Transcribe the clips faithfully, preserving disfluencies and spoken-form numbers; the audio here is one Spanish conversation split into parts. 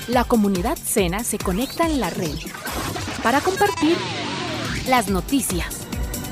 La comunidad SENA se conecta en la red para compartir las noticias.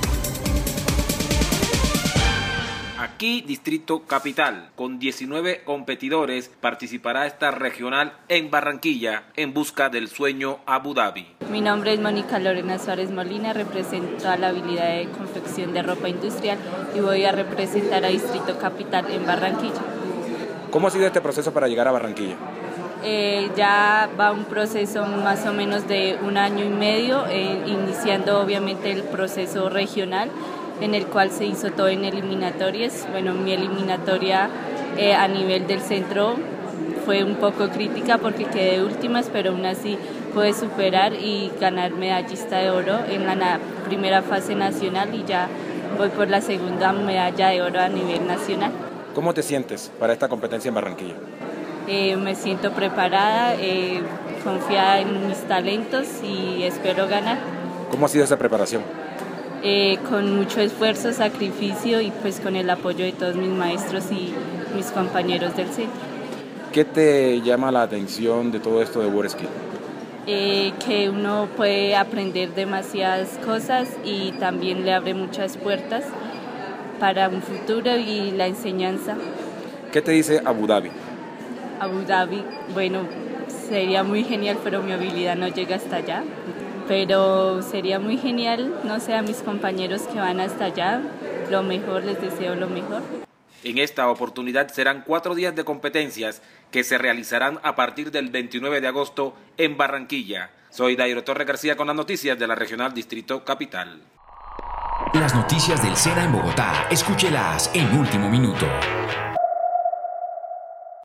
Aquí Distrito Capital, con diecinueve competidores, participará esta regional en Barranquilla en busca del sueño Abu Dhabi. Mi nombre es Mónica Lorena Suárez Molina, represento a la habilidad de confección de ropa industrial y voy a representar a Distrito Capital en Barranquilla. ¿Cómo ha sido este proceso para llegar a Barranquilla? Eh, ya va un proceso más o menos de un año y medio, eh, iniciando obviamente el proceso regional, en el cual se hizo todo en eliminatorias. Bueno, mi eliminatoria eh, a nivel del centro fue un poco crítica porque quedé últimas, pero aún así pude superar y ganar medallista de oro en la na- primera fase nacional y ya voy por la segunda medalla de oro a nivel nacional. ¿Cómo te sientes para esta competencia en Barranquilla? Eh, me siento preparada, eh, confiada en mis talentos y espero ganar. ¿Cómo ha sido esa preparación? Eh, con mucho esfuerzo, sacrificio y pues con el apoyo de todos mis maestros y mis compañeros del centro. ¿Qué te llama la atención de todo esto de WorldSkill? Eh, que uno puede aprender demasiadas cosas y también le abre muchas puertas para un futuro y la enseñanza. ¿Qué te dice Abu Dhabi? Abu Dhabi, bueno, sería muy genial, pero mi habilidad no llega hasta allá. Pero sería muy genial, no sé, a mis compañeros que van hasta allá, lo mejor, les deseo lo mejor. En esta oportunidad serán cuatro días de competencias que se realizarán a partir del veintinueve de agosto en Barranquilla. Soy Dairo Torres García con las noticias de la Regional Distrito Capital. Las noticias del SENA en Bogotá, escúchelas en Último Minuto.